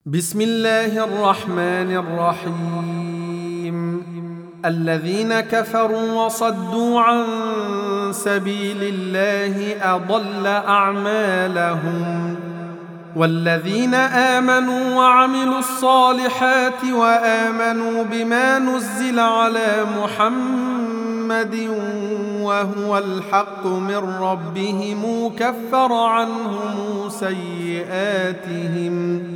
بسم الله الرحمن الرحيم. الذين كفروا وصدوا عن سبيل الله أضل أعمالهم، والذين آمنوا وعملوا الصالحات وآمنوا بما نزل على محمد وهو الحق من ربهم كفر عنهم سيئاتهم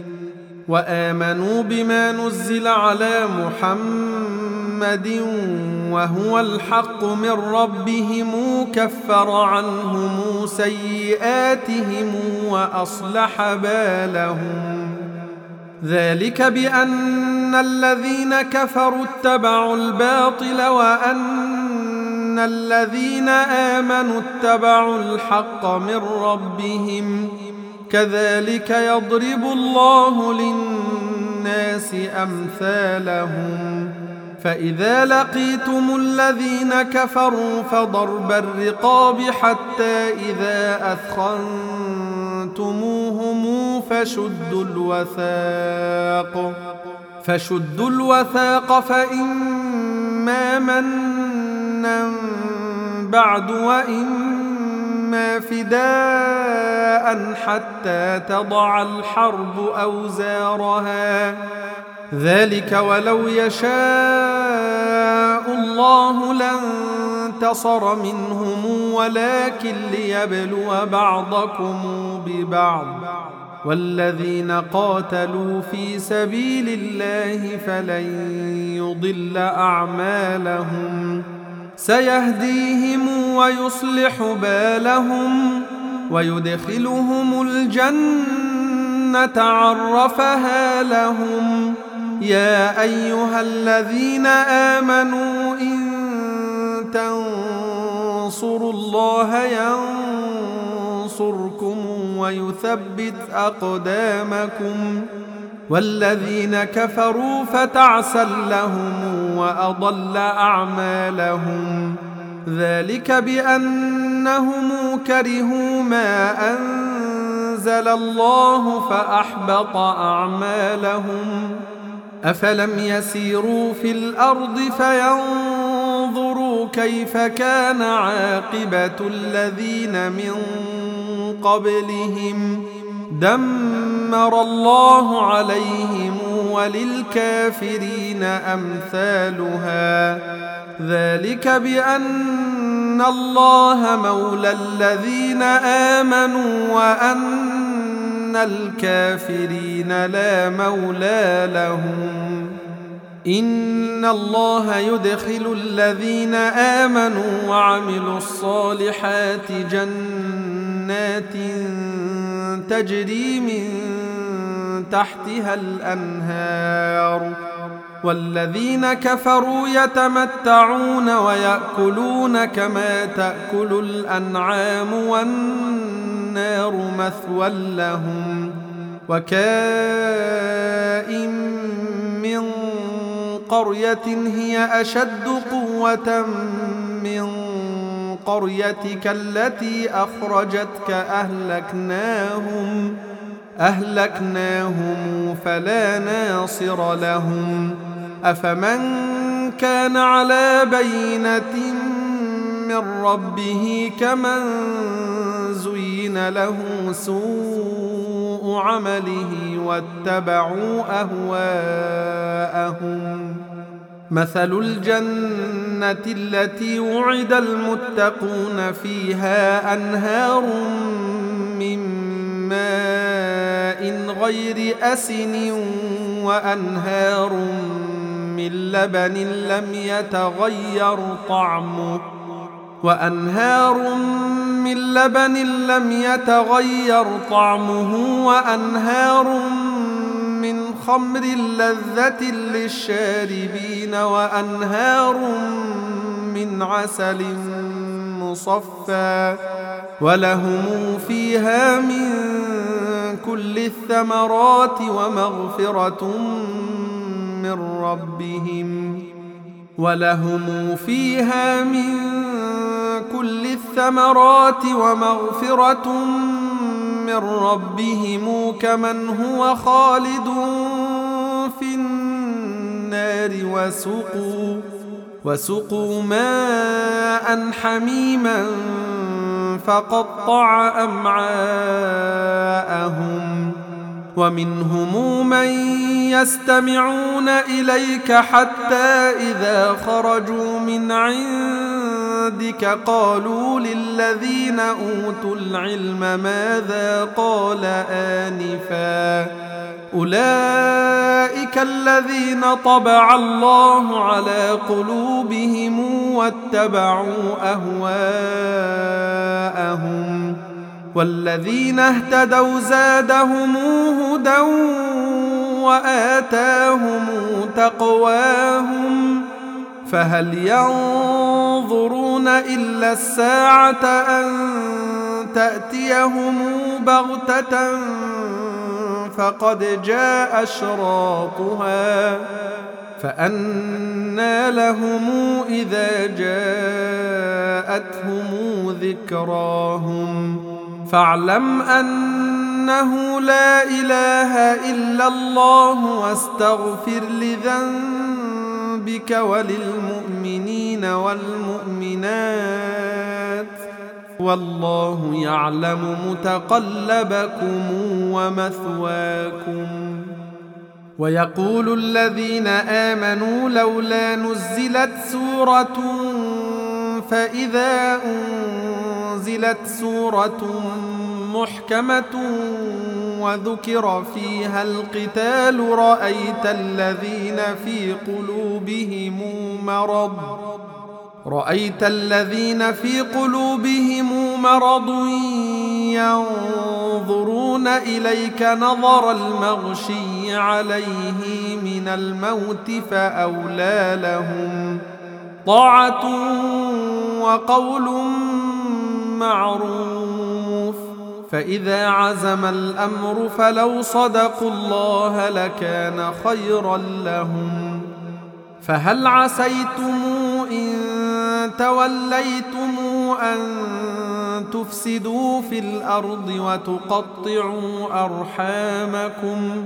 وأصلح بالهم. ذلك بأن الذين كفروا اتبعوا الباطل وأن الذين آمنوا اتبعوا الحق من ربهم، كذلك يضرب الله للناس أمثالهم. فإذا لقيتم الذين كفروا فضرب الرقاب حتى إذا أثخنتموهم فشدوا الوثاق فإما منا بعد وإما فداء حتى تضع الحرب أوزارها، ذلك ولو يشاء الله لانتصر منهم ولكن ليبلو بعضكم ببعض، والذين قاتلوا في سبيل الله فلن يضل أعمالهم، سيهديهم ويصلح بالهم ويدخلهم الجنة عرفها لهم. يا أيها الذين آمنوا إن تنصروا الله ينصركم ويثبت أقدامكم، والذين كفروا فتعسا لهم وأضل أعمالهم. ذلك بأنهم كرهوا ما أنزل الله فأحبط أعمالهم. أفلم يسيروا في الأرض فينظروا كيف كان عاقبة الذين من قبلهم، دمر الله عليهم وللكافرين أمثالها. ذلك بأن الله مولى الذين آمنوا وأن الكافرين لا مولى لهم. إن الله يدخل الذين آمنوا وعملوا الصالحات جنات تجري من تحتها الأنهار، والذين كفروا يتمتعون ويأكلون كما تأكل الأنعام والنار مثوى لهم. وكائن من قرية هي أشد قوة من قريتك التي أخرجتك أهلكناهم فلا ناصر لهم. أفمن كان على بينة من ربه كمن زين له سوء عمله واتبعوا أهواءهم. مثل الجنة التي وعد المتقون فيها أنهار من ماء غير أسن وأنهار من لبن لم يتغير طعمه وأنهار من خمر لذة للشاربين وأنهار من عسل مصفى، ولهم فيها من كل الثمرات ومغفرة من من ربهم كمن هو خالد في النار وسقوا ماء حميما فقطع أمعاءهم ومنهم من يستمعون إليك حتى إذا خرجوا من عندك قالوا للذين أوتوا العلم ماذا قال آنفا أولئك الذين طبع الله على قلوبهم واتبعوا أهواءهم والذين اهتدوا زادهم هدى وآتاهم تقواهم فهل ينظرون إلا الساعة أن تأتيهم بغتة فقد جاء أشراطها فأنى لهم إذا جاءتهم ذكراهم فاعلم أنه لا إله إلا الله واستغفر لذنبك وللمؤمنين والمؤمنات والله يعلم متقلبكم ومثواكم. ويقول الذين آمنوا لولا نزلت سورة فإذا أنزلت سورة محكمة وذكر فيها القتال رأيت الذين في قلوبهم مرض ينظرون إليك نظر المغشي عليه من الموت فأولى لهم طاعة وقول معروف فإذا عزم الأمر فلو صدقوا الله لكان خيرا لهم. فهل عسيتم إن توليتم أن تفسدوا في الأرض وتقطعوا أرحامكم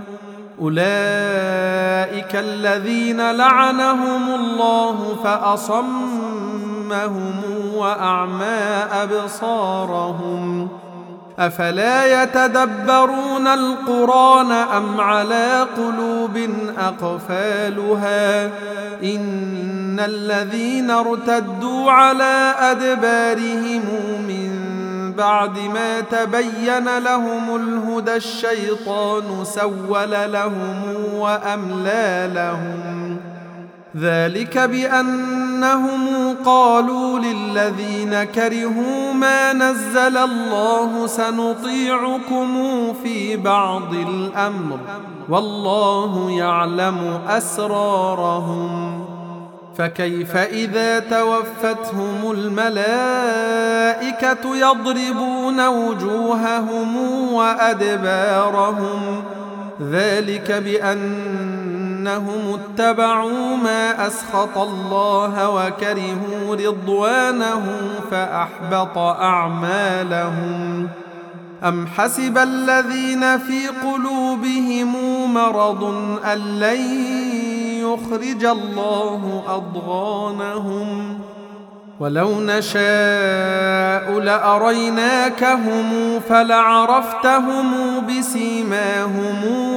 أولئك الذين لعنهم الله فأصمهم وأعمى أبصارهم أفلا يتدبرون القرآن أم على قلوب أقفالها إن الذين ارتدوا على أدبارهم من بعد ما تبين لهم الهدى الشيطان سول لهم وأملى لهم ذلك بأنهم قالوا للذين كرهوا ما نزل الله سنطيعكم في بعض الأمر والله يعلم أسرارهم فكيف إذا توفتهم الملائكة يضربون وجوههم وأدبارهم ذلك بأنهم اتبعوا ما أسخط الله وكرهوا رضوانه فأحبط أعمالهم. أم حسب الذين في قلوبهم مرض أن لن يخرج الله أضغانهم ولو نشاء لأريناكهم فلعرفتهم بسيماهم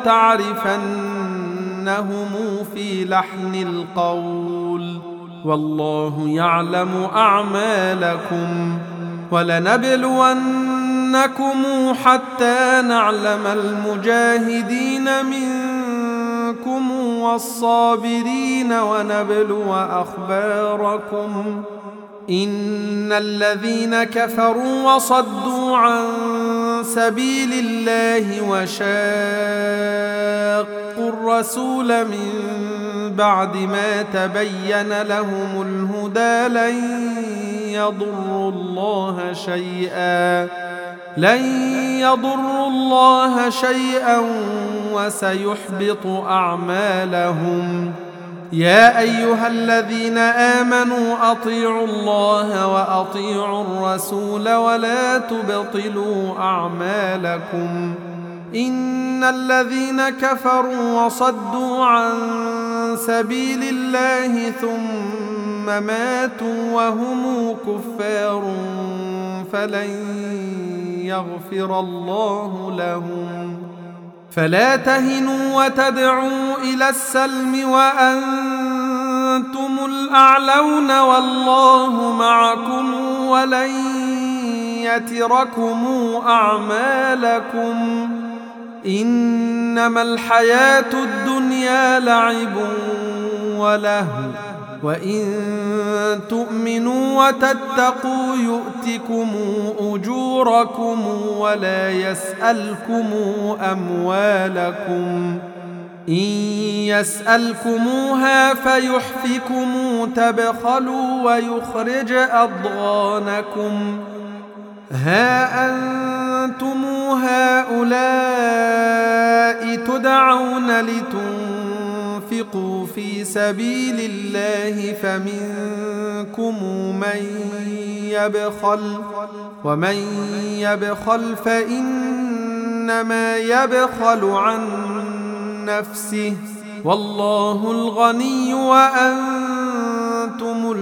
ولتعرفنهم في لحن القول والله يعلم أعمالكم ولنبلونكم حتى نعلم المجاهدين منكم والصابرين ونبلو أخباركم إن الذين كفروا وصدوا عن سبيل الله وشاقوا الرسول من بعد ما تبين لهم الهدى لن يضروا الله شيئا وسيحبط أعمالهم يا أيها الذين آمنوا أطيعوا الله وأطيعوا الرسول ولا تبطلوا أعمالكم إن الذين كفروا وصدوا عن سبيل الله ثم ماتوا وهم كفار فلن يغفر الله لهم فلا تهنوا وتدعوا إلى السلم وأنتم الأعلون والله معكم ولن يتركم أعمالكم إنما الحياة الدنيا لعب ولهو وإن تؤمنوا وتتقوا يؤتكم أجوركم ولا يسألكم أموالكم إن يسألكموها فيحفكم تبخلوا ويخرج أضغانكم ها أنتم هؤلاء تدعون لتنفقوا في سبيل الله فمنكم من يبخل ومن يبخل فإنما يبخل عن نفسه والله الغني وأنتم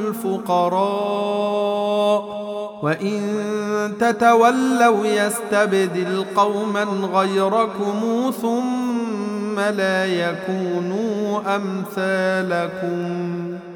الفقراء وإن تتولوا يستبدل قوما غيركم ثم لا يكونوا أمثالكم